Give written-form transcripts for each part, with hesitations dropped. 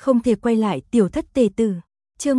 Không thể quay lại tiểu thất tề tử. Chương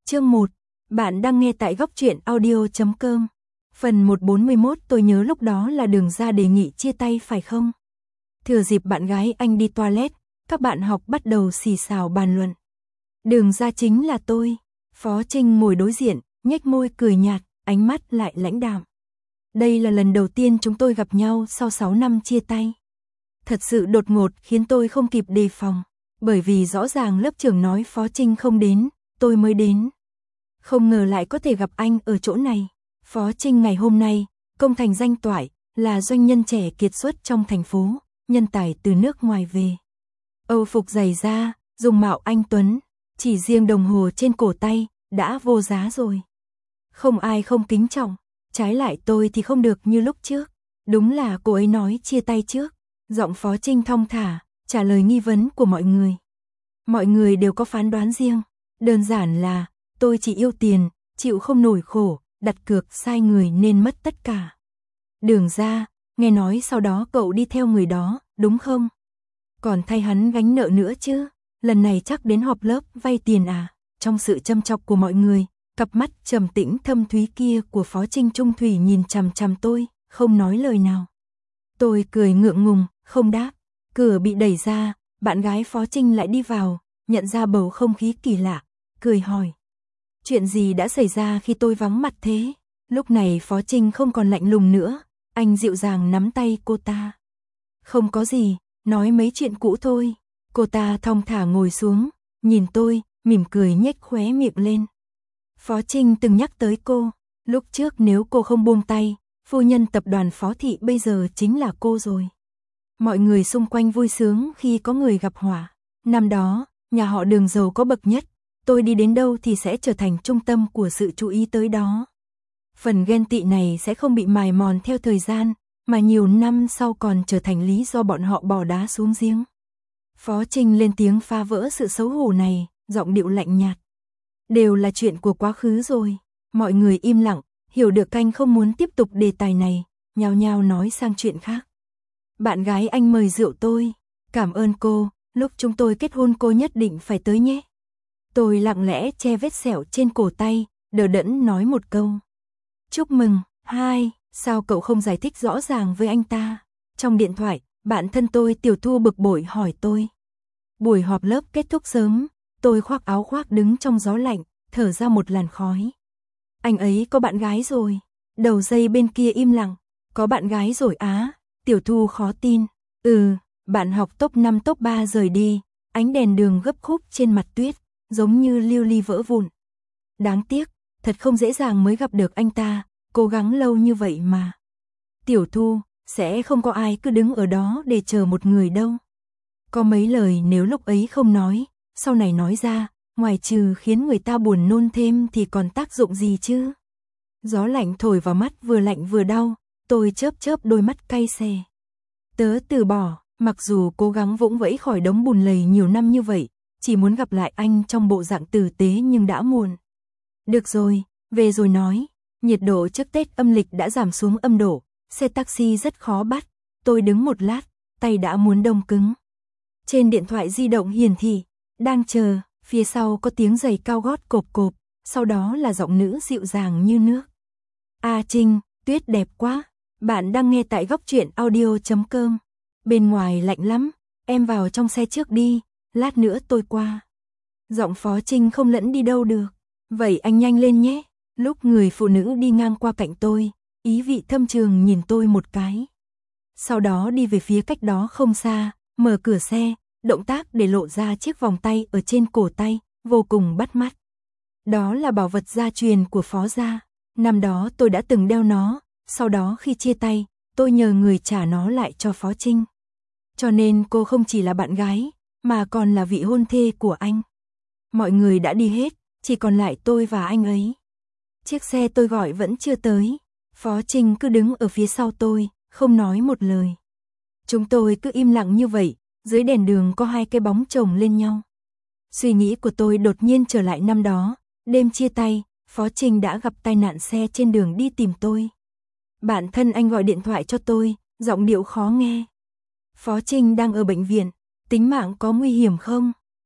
1, bạn đang nghe tại góc truyện audio.com. Phần 141. Tôi nhớ lúc đó là Đường Gia đề nghị chia tay phải không? Thừa dịp bạn gái anh đi toilet, các bạn học bắt đầu xì xào bàn luận. Đường Gia chính là tôi. Phó Trinh ngồi đối diện, nhếch môi cười nhạt, ánh mắt lại lãnh đạm. Đây là lần đầu tiên chúng tôi gặp nhau sau 6 năm chia tay. Thật sự đột ngột khiến tôi không kịp đề phòng. Bởi vì rõ ràng lớp trưởng nói Phó Trinh không đến, tôi mới đến. Không ngờ lại có thể gặp anh ở chỗ này. Phó Trinh ngày hôm nay, công thành danh toại, là doanh nhân trẻ kiệt xuất trong thành phố, nhân tài từ nước ngoài về. Âu phục dày da, dùng mạo anh tuấn, chỉ riêng đồng hồ trên cổ tay, đã vô giá rồi. Không ai không kính trọng, trái lại tôi thì không được như lúc trước. Đúng là cô ấy nói chia tay trước. Giọng Phó Trinh thong thả, trả lời nghi vấn của mọi người. Mọi người đều có phán đoán riêng. Đơn giản là, tôi chỉ yêu tiền, chịu không nổi khổ, đặt cược sai người nên mất tất cả. Đường Gia, nghe nói sau đó cậu đi theo người đó, đúng không? Còn thay hắn gánh nợ nữa chứ? Lần này chắc đến họp lớp vay tiền à? Trong sự châm chọc của mọi người, cặp mắt trầm tĩnh thâm thúy kia của Phó Trinh trung thủy nhìn chằm chằm tôi, không nói lời nào. Tôi cười ngượng ngùng, không đáp. Cửa bị đẩy ra, bạn gái Phó Trinh lại đi vào, nhận ra bầu không khí kỳ lạ, cười hỏi. Chuyện gì đã xảy ra khi tôi vắng mặt thế? Lúc này Phó Trinh không còn lạnh lùng nữa, anh dịu dàng nắm tay cô ta. Không có gì, nói mấy chuyện cũ thôi. Cô ta thong thả ngồi xuống, nhìn tôi, mỉm cười nhếch khóe miệng lên. Phó Trinh từng nhắc tới cô, lúc trước nếu cô không buông tay, phu nhân tập đoàn Phó Thị bây giờ chính là cô rồi. Mọi người xung quanh vui sướng khi có người gặp họa. Năm đó, nhà họ Đường giàu có bậc nhất, tôi đi đến đâu thì sẽ trở thành trung tâm của sự chú ý tới đó. Phần ghen tị này sẽ không bị mài mòn theo thời gian, mà nhiều năm sau còn trở thành lý do bọn họ bỏ đá xuống giếng. Phó Trinh lên tiếng phá vỡ sự xấu hổ này, giọng điệu lạnh nhạt. Đều là chuyện của quá khứ rồi. Mọi người im lặng, hiểu được anh không muốn tiếp tục đề tài này, nhao nhao nói sang chuyện khác. Bạn gái anh mời rượu tôi. Cảm ơn cô, lúc chúng tôi kết hôn cô nhất định phải tới nhé. Tôi lặng lẽ che vết sẹo trên cổ tay, đờ đẫn nói một câu. Chúc mừng. Hai, sao cậu không giải thích rõ ràng với anh ta? Trong điện thoại, bạn thân tôi Tiểu Thu bực bội hỏi tôi. Buổi họp lớp kết thúc sớm, tôi khoác áo khoác đứng trong gió lạnh, thở ra một làn khói. Anh ấy có bạn gái rồi. Đầu dây bên kia im lặng. Có bạn gái rồi á? Tiểu Thu khó tin. Bạn học top 5 top 3 rời đi, ánh đèn đường gấp khúc trên mặt tuyết, giống như lưu ly vỡ vụn. Đáng tiếc, thật không dễ dàng mới gặp được anh ta, cố gắng lâu như vậy mà. Tiểu Thu, sẽ không có ai cứ đứng ở đó để chờ một người đâu. Có mấy lời nếu lúc ấy không nói, sau này nói ra, ngoài trừ khiến người ta buồn nôn thêm thì còn tác dụng gì chứ? Gió lạnh thổi vào mắt vừa lạnh vừa đau, tôi chớp chớp đôi mắt cay xè. Tớ từ bỏ, mặc dù cố gắng vũng vẫy khỏi đống bùn lầy nhiều năm như vậy, chỉ muốn gặp lại anh trong bộ dạng tử tế nhưng đã muộn. Được rồi, về rồi nói. Nhiệt độ trước Tết âm lịch đã giảm xuống âm độ, xe taxi rất khó bắt. Tôi đứng một lát, tay đã muốn đông cứng. Trên điện thoại di động hiển thị, đang chờ, phía sau có tiếng giày cao gót cộp cộp, sau đó là giọng nữ dịu dàng như nước. A Trinh, tuyết đẹp quá. Bạn đang nghe tại góc truyện audio.com. Bên ngoài lạnh lắm, em vào trong xe trước đi, lát nữa tôi qua. Giọng Phó Trinh không lẫn đi đâu được. Vậy anh nhanh lên nhé. Lúc người phụ nữ đi ngang qua cạnh tôi, ý vị thâm trường nhìn tôi một cái. Sau đó đi về phía cách đó không xa, mở cửa xe, động tác để lộ ra chiếc vòng tay ở trên cổ tay, vô cùng bắt mắt. Đó là bảo vật gia truyền của Phó gia. Năm đó tôi đã từng đeo nó, sau đó khi chia tay, tôi nhờ người trả nó lại cho Phó Trinh. Cho nên cô không chỉ là bạn gái, mà còn là vị hôn thê của anh. Mọi người đã đi hết, chỉ còn lại tôi và anh ấy. Chiếc xe tôi gọi vẫn chưa tới. Phó Trinh cứ đứng ở phía sau tôi, không nói một lời. Chúng tôi cứ im lặng như vậy, dưới đèn đường có hai cái bóng chồng lên nhau. Suy nghĩ của tôi đột nhiên trở lại năm đó, đêm chia tay, Phó Trinh đã gặp tai nạn xe trên đường đi tìm tôi. Bạn thân anh gọi điện thoại cho tôi, giọng điệu khó nghe. Phó Trinh đang ở bệnh viện, tính mạng có nguy hiểm không?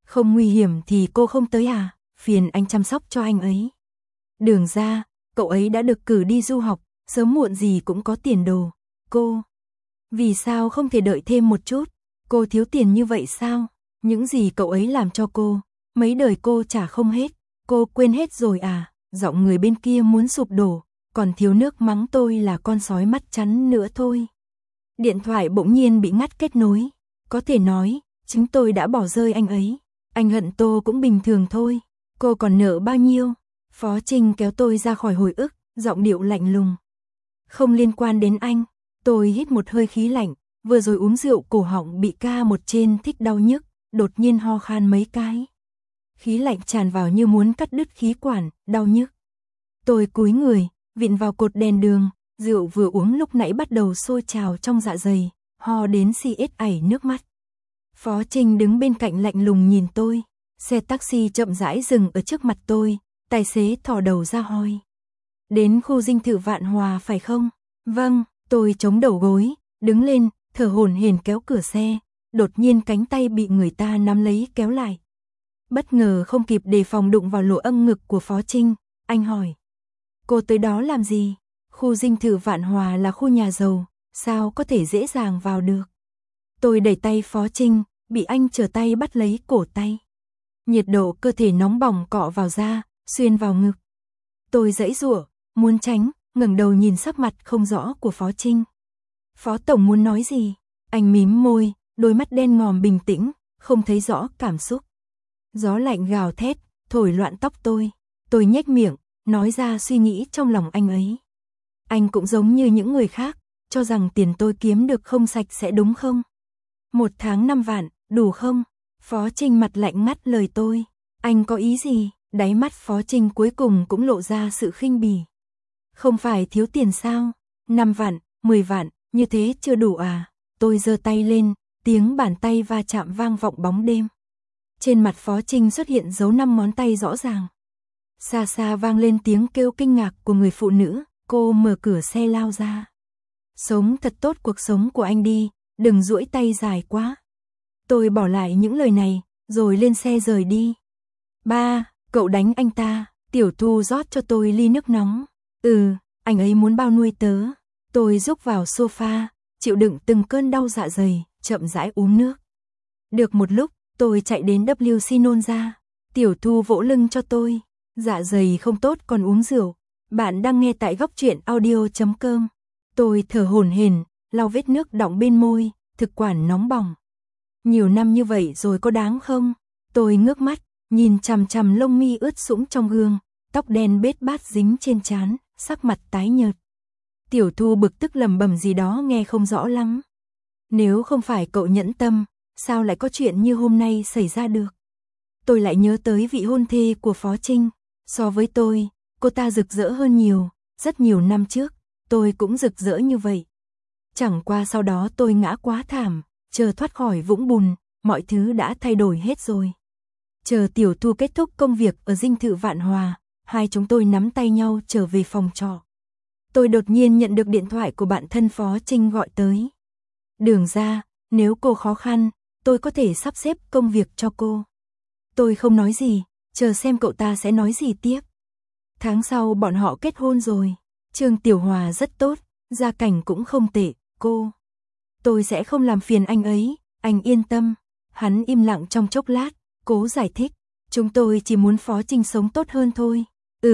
Không nguy hiểm thì cô không tới à, phiền anh chăm sóc cho anh ấy. Đường ra, cậu ấy đã được cử đi du học, sớm muộn gì cũng có tiền đồ. Cô, vì sao không thể đợi thêm một chút? Cô thiếu tiền như vậy sao? Những gì cậu ấy làm cho cô, mấy đời cô trả không hết. Cô quên hết rồi à? Giọng người bên kia muốn sụp đổ, còn thiếu nước mắng tôi là con sói mắt chắn nữa thôi. Điện thoại bỗng nhiên bị ngắt kết nối. Có thể nói, chính tôi đã bỏ rơi anh ấy. Anh hận tôi cũng bình thường thôi. Cô còn nợ bao nhiêu? Phó Trinh kéo tôi ra khỏi hồi ức, giọng điệu lạnh lùng. Không liên quan đến anh. Tôi hít một hơi khí lạnh, vừa rồi uống rượu cổ họng bị ca một trên thích đau nhức, đột nhiên ho khan mấy cái. Khí lạnh tràn vào như muốn cắt đứt khí quản, đau nhức. Tôi cúi người, vịn vào cột đèn đường, rượu vừa uống lúc nãy bắt đầu sôi trào trong dạ dày, ho đến si ết ảy nước mắt. Phó Trinh đứng bên cạnh lạnh lùng nhìn tôi, xe taxi chậm rãi dừng ở trước mặt tôi, tài xế thò đầu ra hỏi. Đến khu dinh thự Vạn Hòa phải không? Vâng, tôi chống đầu gối, đứng lên, thở hổn hển kéo cửa xe, đột nhiên cánh tay bị người ta nắm lấy kéo lại. Bất ngờ không kịp đề phòng đụng vào lỗ âm ngực của Phó Trinh, anh hỏi. Cô tới đó làm gì? Khu dinh thự Vạn Hòa là khu nhà giàu, sao có thể dễ dàng vào được? Tôi đẩy tay Phó Trinh, bị anh trở tay bắt lấy cổ tay. Nhiệt độ cơ thể nóng bỏng cọ vào da, xuyên vào ngực. Tôi giãy giụa, muốn tránh, ngẩng đầu nhìn sắc mặt không rõ của Phó Trinh. Phó Tổng muốn nói gì? Anh mím môi, đôi mắt đen ngòm bình tĩnh, không thấy rõ cảm xúc. Gió lạnh gào thét, thổi loạn tóc tôi. Tôi nhếch miệng, nói ra suy nghĩ trong lòng anh ấy. Anh cũng giống như những người khác, cho rằng tiền tôi kiếm được không sạch sẽ đúng không? 1 tháng 5 vạn, đủ không? Phó Trinh mặt lạnh ngắt lời tôi. Anh có ý gì? Đáy mắt Phó Trinh cuối cùng cũng lộ ra sự khinh bỉ. Không phải thiếu tiền sao? 5 vạn, 10 vạn, như thế chưa đủ à? Tôi giơ tay lên, tiếng bàn tay va chạm vang vọng bóng đêm. Trên mặt Phó Trinh xuất hiện dấu 5 ngón tay rõ ràng. Xa xa vang lên tiếng kêu kinh ngạc của người phụ nữ, cô mở cửa xe lao ra. Sống thật tốt cuộc sống của anh đi, đừng duỗi tay dài quá. Tôi bỏ lại những lời này, rồi lên xe rời đi. Ba, cậu đánh anh ta, Tiểu Thu rót cho tôi ly nước nóng. Anh ấy muốn bao nuôi tớ. Tôi rúc vào sofa, chịu đựng từng cơn đau dạ dày, chậm rãi uống nước. Được một lúc, tôi chạy đến WC nôn ra. Tiểu Thu vỗ lưng cho tôi. Dạ dày không tốt còn uống rượu. Bạn đang nghe tại góc truyện audio.com. Tôi thở hổn hển, lau vết nước đọng bên môi, thực quản nóng bỏng. Nhiều năm như vậy rồi có đáng không? Tôi ngước mắt, nhìn chằm chằm lông mi ướt sũng trong gương, tóc đen bết bát dính trên trán, sắc mặt tái nhợt. Tiểu Thu bực tức lẩm bẩm gì đó nghe không rõ lắm. Nếu không phải cậu nhẫn tâm, sao lại có chuyện như hôm nay xảy ra được? Tôi lại nhớ tới vị hôn thê của Phó Trinh. So với tôi, cô ta rực rỡ hơn nhiều, rất nhiều năm trước, tôi cũng rực rỡ như vậy. Chẳng qua sau đó tôi ngã quá thảm, chờ thoát khỏi vũng bùn, mọi thứ đã thay đổi hết rồi. Chờ Tiểu Thu kết thúc công việc ở dinh thự Vạn Hòa, hai chúng tôi nắm tay nhau trở về phòng trọ. Tôi đột nhiên nhận được điện thoại của bạn thân Phó Trinh gọi tới. Đường ra, nếu cô khó khăn, tôi có thể sắp xếp công việc cho cô. Tôi không nói gì, chờ xem cậu ta sẽ nói gì tiếp. Tháng sau bọn họ kết hôn rồi. Trương Tiểu Hòa rất tốt, gia cảnh cũng không tệ, cô. Tôi sẽ không làm phiền anh ấy, anh yên tâm. Hắn im lặng trong chốc lát, cố giải thích. Chúng tôi chỉ muốn Phó Trinh sống tốt hơn thôi.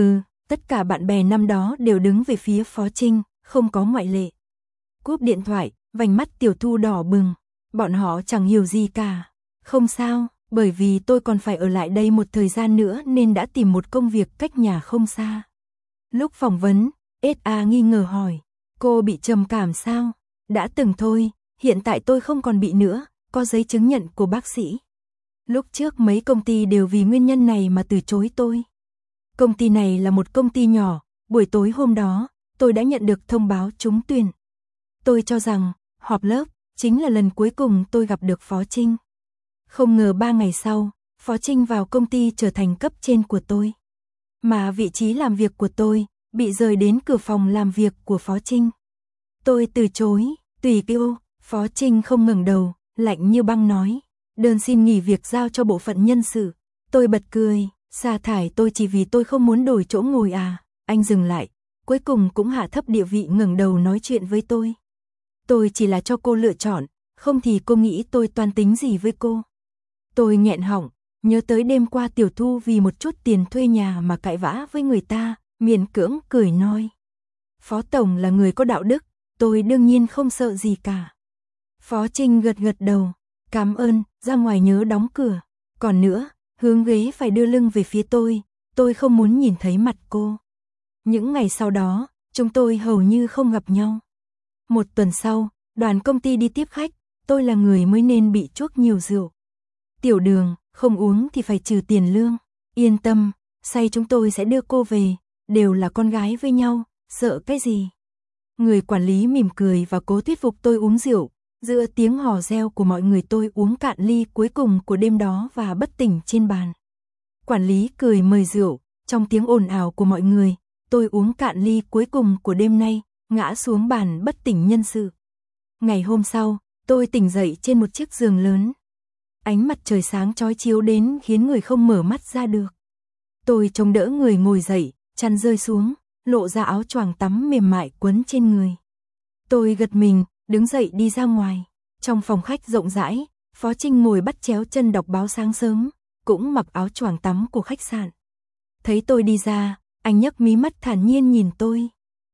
Tất cả bạn bè năm đó đều đứng về phía Phó Trinh, không có ngoại lệ. Cúp điện thoại, vành mắt Tiểu Thu đỏ bừng. Bọn họ chẳng hiểu gì cả. Không sao, bởi vì tôi còn phải ở lại đây một thời gian nữa nên đã tìm một công việc cách nhà không xa. Lúc phỏng vấn, SA nghi ngờ hỏi, cô bị trầm cảm sao? Đã từng thôi, hiện tại tôi không còn bị nữa, có giấy chứng nhận của bác sĩ. Lúc trước mấy công ty đều vì nguyên nhân này mà từ chối tôi. Công ty này là một công ty nhỏ, buổi tối hôm đó, tôi đã nhận được thông báo trúng tuyển. Tôi cho rằng, họp lớp, chính là lần cuối cùng tôi gặp được Phó Trinh. Không ngờ 3 ngày sau, Phó Trinh vào công ty trở thành cấp trên của tôi. Mà vị trí làm việc của tôi, bị rời đến cửa phòng làm việc của Phó Trinh. Tôi từ chối, tùy kêu, Phó Trinh không ngẩng đầu, lạnh như băng nói. Đơn xin nghỉ việc giao cho bộ phận nhân sự. Tôi bật cười, sa thải tôi chỉ vì tôi không muốn đổi chỗ ngồi à? Anh dừng lại, cuối cùng cũng hạ thấp địa vị ngẩng đầu nói chuyện với tôi. Tôi chỉ là cho cô lựa chọn, không thì cô nghĩ tôi toan tính gì với cô. Tôi nghẹn họng, nhớ tới đêm qua Tiểu Thu vì một chút tiền thuê nhà mà cãi vã với người ta, miễn cưỡng cười nói. Phó Tổng là người có đạo đức, tôi đương nhiên không sợ gì cả. Phó Trinh gật gật đầu, cảm ơn, ra ngoài nhớ đóng cửa. Còn nữa, hướng ghế phải đưa lưng về phía tôi không muốn nhìn thấy mặt cô. Những ngày sau đó, chúng tôi hầu như không gặp nhau. Một tuần sau, đoàn công ty đi tiếp khách, tôi là người mới nên bị chuốc nhiều rượu. Tiểu Đường, không uống thì phải trừ tiền lương. Yên tâm, say chúng tôi sẽ đưa cô về, đều là con gái với nhau, sợ cái gì. Người quản lý mỉm cười và cố thuyết phục tôi uống rượu. Giữa tiếng hò reo của mọi người tôi uống cạn ly cuối cùng của đêm đó và bất tỉnh trên bàn. Quản lý cười mời rượu, trong tiếng ồn ào của mọi người, tôi uống cạn ly cuối cùng của đêm nay, ngã xuống bàn bất tỉnh nhân sự. Ngày hôm sau, tôi tỉnh dậy trên một chiếc giường lớn. Ánh mặt trời sáng chói chiếu đến khiến người không mở mắt ra được. Tôi chống đỡ người ngồi dậy, chăn rơi xuống, lộ ra áo choàng tắm mềm mại quấn trên người. Tôi gật mình, đứng dậy đi ra ngoài. Trong phòng khách rộng rãi, Phó Trinh ngồi bắt chéo chân đọc báo sáng sớm, cũng mặc áo choàng tắm của khách sạn. Thấy tôi đi ra, anh nhấc mí mắt thản nhiên nhìn tôi.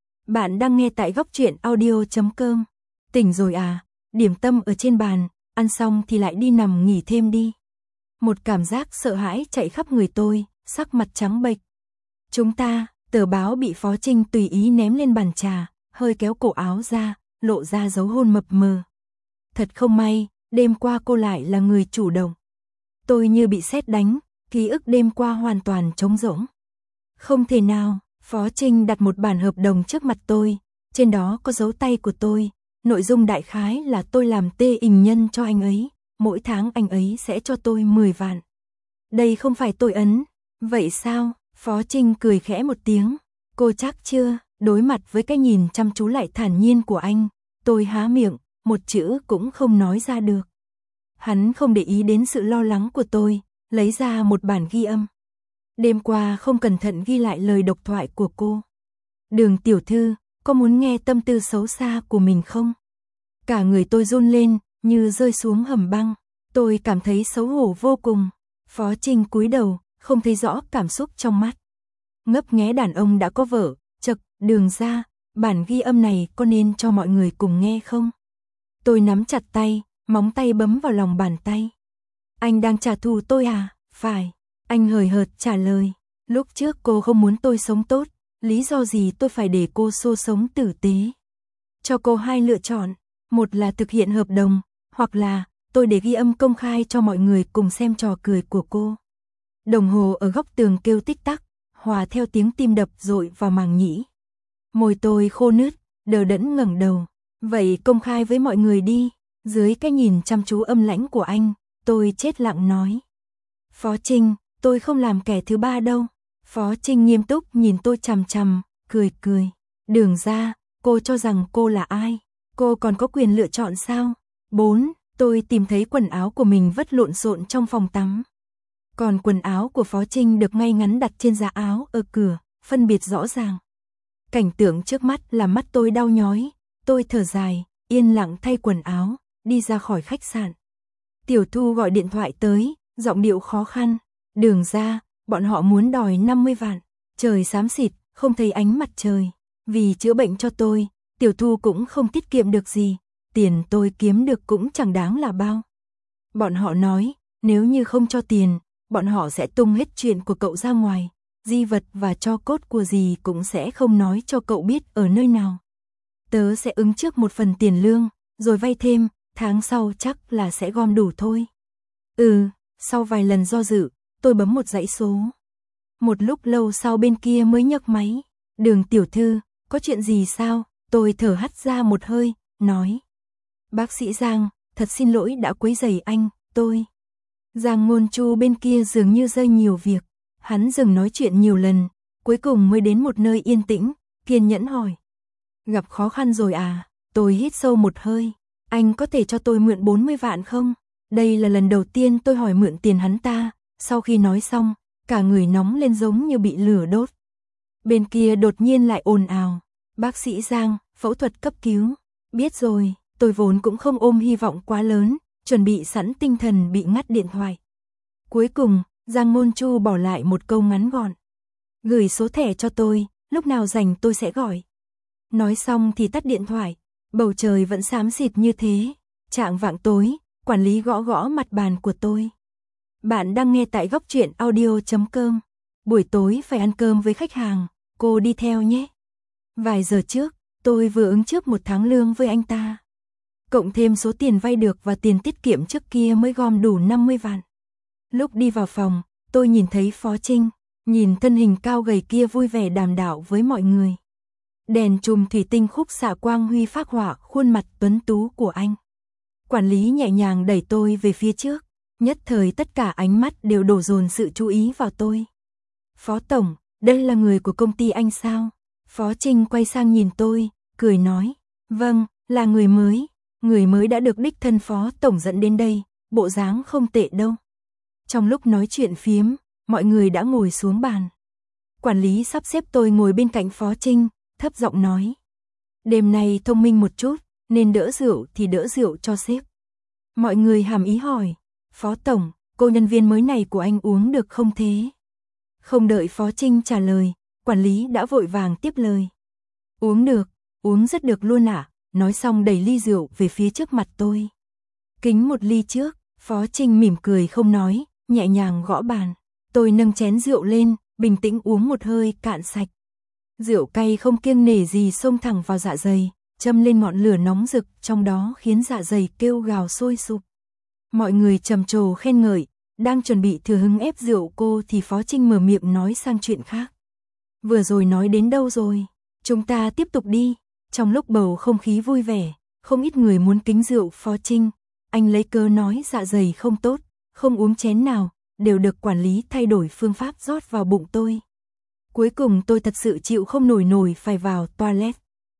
Bạn đang nghe tại Góc Truyện Audio.com. Tỉnh rồi à? Điểm tâm ở trên bàn, ăn xong thì lại đi nằm nghỉ thêm đi. Một cảm giác sợ hãi chạy khắp người tôi, sắc mặt trắng bệch. Chúng ta, tờ báo bị Phó Trinh tùy ý ném lên bàn trà, hơi kéo cổ áo ra, lộ ra dấu hôn mập mờ. Thật không may, đêm qua cô lại là người chủ động. Tôi như bị sét đánh, ký ức đêm qua hoàn toàn trống rỗng. Không thể nào, Phó Trinh đặt một bản hợp đồng trước mặt tôi, trên đó có dấu tay của tôi, nội dung đại khái là tôi làm tê hình nhân cho anh ấy, mỗi tháng anh ấy sẽ cho tôi 10 vạn. Đây không phải tôi ấn, vậy sao? Phó Trinh cười khẽ một tiếng, cô chắc chưa? Đối mặt với cái nhìn chăm chú lại thản nhiên của anh, tôi há miệng, một chữ cũng không nói ra được. Hắn không để ý đến sự lo lắng của tôi, lấy ra một bản ghi âm. Đêm qua không cẩn thận ghi lại lời độc thoại của cô. Đường tiểu thư, có muốn nghe tâm tư xấu xa của mình không? Cả người tôi run lên, như rơi xuống hầm băng. Tôi cảm thấy xấu hổ vô cùng. Phó Trinh cúi đầu, không thấy rõ cảm xúc trong mắt. Ngấp nghé đàn ông đã có vợ, chậc, Đường ra, bản ghi âm này có nên cho mọi người cùng nghe không? Tôi nắm chặt tay, móng tay bấm vào lòng bàn tay. Anh đang trả thù tôi à? Phải. Anh hời hợt trả lời. Lúc trước cô không muốn tôi sống tốt, lý do gì tôi phải để cô xô sống tử tế? Cho cô hai lựa chọn, một là thực hiện hợp đồng, hoặc là tôi để ghi âm công khai cho mọi người cùng xem trò cười của cô. Đồng hồ ở góc tường kêu tích tắc, hòa theo tiếng tim đập dội vào màng nhĩ. Môi tôi khô nứt, đờ đẫn ngẩng đầu. Vậy công khai với mọi người đi. Dưới cái nhìn chăm chú âm lãnh của anh, tôi chết lặng nói. Phó Trinh, tôi không làm kẻ thứ ba đâu. Phó Trinh nghiêm túc nhìn tôi chằm chằm, cười cười. Đường ra, cô cho rằng cô là ai? Cô còn có quyền lựa chọn sao? 4. Tôi tìm thấy quần áo của mình vất lộn xộn trong phòng tắm. Còn quần áo của Phó Trinh được ngay ngắn đặt trên giá áo ở cửa, phân biệt rõ ràng. Cảnh tượng trước mắt làm mắt tôi đau nhói. Tôi thở dài, yên lặng thay quần áo, đi ra khỏi khách sạn. Tiểu Thu gọi điện thoại tới, giọng điệu khó khăn. Đường ra, bọn họ muốn đòi 50 vạn. Trời xám xịt, không thấy ánh mặt trời. Vì chữa bệnh cho tôi, Tiểu Thu cũng không tiết kiệm được gì. Tiền tôi kiếm được cũng chẳng đáng là bao. Bọn họ nói, nếu như không cho tiền, bọn họ sẽ tung hết chuyện của cậu ra ngoài. Di vật và tro cốt của dì cũng sẽ không nói cho cậu biết ở nơi nào. Tớ sẽ ứng trước một phần tiền lương, rồi vay thêm, tháng sau chắc là sẽ gom đủ thôi. Sau vài lần do dự, tôi bấm một dãy số. Một lúc lâu sau bên kia mới nhấc máy. Đường tiểu thư, có chuyện gì sao? Tôi thở hắt ra một hơi, nói. Bác sĩ Giang, thật xin lỗi đã quấy rầy anh, tôi. Giang Ngôn Chu bên kia dường như rơi nhiều việc. Hắn dừng nói chuyện nhiều lần, cuối cùng mới đến một nơi yên tĩnh, kiên nhẫn hỏi. Gặp khó khăn rồi à? Tôi hít sâu một hơi. Anh có thể cho tôi mượn 40 vạn không? Đây là lần đầu tiên tôi hỏi mượn tiền hắn ta, sau khi nói xong, cả người nóng lên giống như bị lửa đốt. Bên kia đột nhiên lại ồn ào, bác sĩ Giang, phẫu thuật cấp cứu. Biết rồi, tôi vốn cũng không ôm hy vọng quá lớn, chuẩn bị sẵn tinh thần bị ngắt điện thoại. Cuối cùng, Giang Môn Chu bỏ lại một câu ngắn gọn. Gửi số thẻ cho tôi, lúc nào rảnh tôi sẽ gọi. Nói xong thì tắt điện thoại, bầu trời vẫn xám xịt như thế. Chạng vạng tối, quản lý gõ gõ mặt bàn của tôi. Bạn đang nghe tại góc truyện audio.com. Buổi tối phải ăn cơm với khách hàng, cô đi theo nhé. Vài giờ trước, tôi vừa ứng trước 1 tháng lương với anh ta. Cộng thêm số tiền vay được và tiền tiết kiệm trước kia mới gom đủ 50 vạn. Lúc đi vào phòng, tôi nhìn thấy Phó Trinh, nhìn thân hình cao gầy kia vui vẻ đàm đạo với mọi người. Đèn chùm thủy tinh khúc xạ quang huy phác họa khuôn mặt tuấn tú của anh. Quản lý nhẹ nhàng đẩy tôi về phía trước, nhất thời tất cả ánh mắt đều đổ dồn sự chú ý vào tôi. Phó Tổng, đây là người của công ty anh sao? Phó Trinh quay sang nhìn tôi, cười nói, vâng, là người mới đã được đích thân Phó Tổng dẫn đến đây, bộ dáng không tệ đâu. Trong lúc nói chuyện phiếm, mọi người đã ngồi xuống bàn. Quản lý sắp xếp tôi ngồi bên cạnh Phó Trinh, thấp giọng nói. Đêm nay thông minh một chút, nên đỡ rượu thì đỡ rượu cho sếp. Mọi người hàm ý hỏi, Phó Tổng, cô nhân viên mới này của anh uống được không thế? Không đợi Phó Trinh trả lời, quản lý đã vội vàng tiếp lời. Uống được, uống rất được luôn ạ. Nói xong đẩy ly rượu về phía trước mặt tôi. Kính một ly trước, Phó Trinh mỉm cười không nói, nhẹ nhàng gõ bàn. Tôi nâng chén rượu lên, bình tĩnh uống một hơi cạn sạch. Rượu cay không kiêng nể gì xông thẳng vào dạ dày, châm lên ngọn lửa nóng rực trong đó khiến dạ dày kêu gào sôi sục. Mọi người trầm trồ khen ngợi, đang chuẩn bị thừa hứng ép rượu cô thì Phó Trinh mở miệng nói sang chuyện khác. Vừa rồi nói đến đâu rồi? Chúng ta tiếp tục đi. Trong lúc bầu không khí vui vẻ, không ít người muốn kính rượu Phó Trinh. Anh lấy cớ nói dạ dày không tốt, không uống chén nào, đều được quản lý thay đổi phương pháp rót vào bụng tôi. Cuối cùng tôi thật sự chịu không nổi phải vào toilet.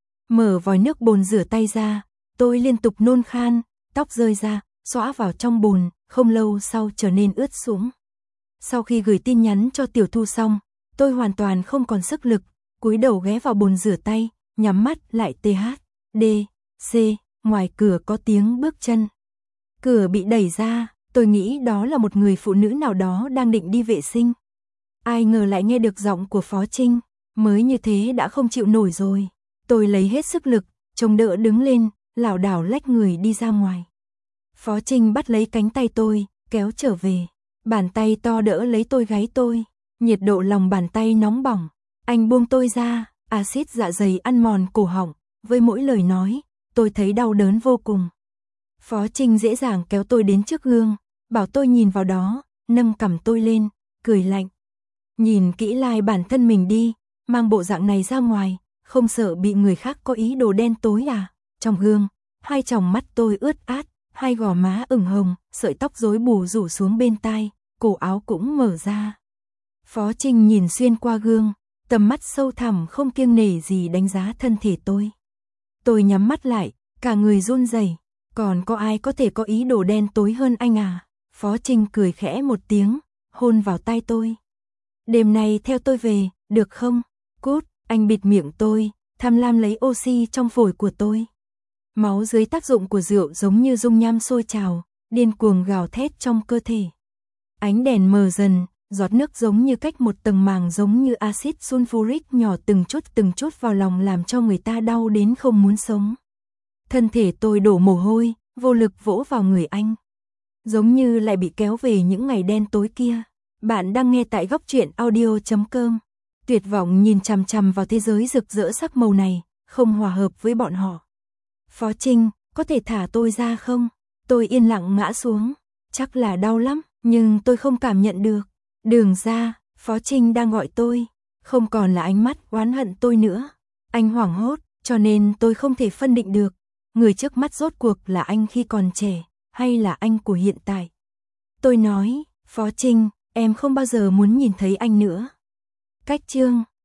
Mở vòi nước bồn rửa tay ra, tôi liên tục nôn khan, tóc rơi ra, xõa vào trong bồn, không lâu sau trở nên ướt sũng. Sau khi gửi tin nhắn cho Tiểu Thu xong, tôi hoàn toàn không còn sức lực, cúi đầu ghé vào bồn rửa tay, nhắm mắt lại THD, C, ngoài cửa có tiếng bước chân. Cửa bị đẩy ra, tôi nghĩ đó là một người phụ nữ nào đó đang định đi vệ sinh. Ai ngờ lại nghe được giọng của Phó Trinh, mới như thế đã không chịu nổi rồi. Tôi lấy hết sức lực, chống đỡ đứng lên, lảo đảo lách người đi ra ngoài. Phó Trinh bắt lấy cánh tay tôi, kéo trở về. Bàn tay to đỡ lấy tôi gáy tôi, nhiệt độ lòng bàn tay nóng bỏng. Anh buông tôi ra, axit dạ dày ăn mòn cổ họng, với mỗi lời nói, tôi thấy đau đớn vô cùng. Phó Trinh dễ dàng kéo tôi đến trước gương, bảo tôi nhìn vào đó, nâng cằm tôi lên, cười lạnh. Nhìn kỹ lại bản thân mình đi, mang bộ dạng này ra ngoài, không sợ bị người khác có ý đồ đen tối à? Trong gương, hai tròng mắt tôi ướt át, hai gò má ửng hồng, sợi tóc rối bù rủ xuống bên tai, cổ áo cũng mở ra. Phó Trinh nhìn xuyên qua gương, tầm mắt sâu thẳm không kiêng nể gì đánh giá thân thể tôi. Tôi nhắm mắt lại, cả người run rẩy. Còn có ai có thể có ý đồ đen tối hơn anh à? Phó Trinh cười khẽ một tiếng, hôn vào tai tôi. Đêm nay theo tôi về, được không? Cút, anh bịt miệng tôi, tham lam lấy oxy trong phổi của tôi. Máu dưới tác dụng của rượu giống như dung nham sôi trào, điên cuồng gào thét trong cơ thể. Ánh đèn mờ dần, giọt nước giống như cách một tầng màng giống như axit sulfuric nhỏ từng chút vào lòng làm cho người ta đau đến không muốn sống. Thân thể tôi đổ mồ hôi, vô lực vỗ vào người anh. Giống như lại bị kéo về những ngày đen tối kia. Bạn đang nghe tại góc truyện audio.com. Tuyệt vọng nhìn chằm chằm vào thế giới rực rỡ sắc màu này, không hòa hợp với bọn họ. Phó Trinh, có thể thả tôi ra không? Tôi yên lặng ngã xuống. Chắc là đau lắm, nhưng tôi không cảm nhận được. Đường ra, Phó Trinh đang gọi tôi. Không còn là ánh mắt oán hận tôi nữa. Anh hoảng hốt, cho nên tôi không thể phân định được. Người trước mắt rốt cuộc là anh khi còn trẻ, hay là anh của hiện tại. Tôi nói, Phó Trinh, em không bao giờ muốn nhìn thấy anh nữa. Cách chương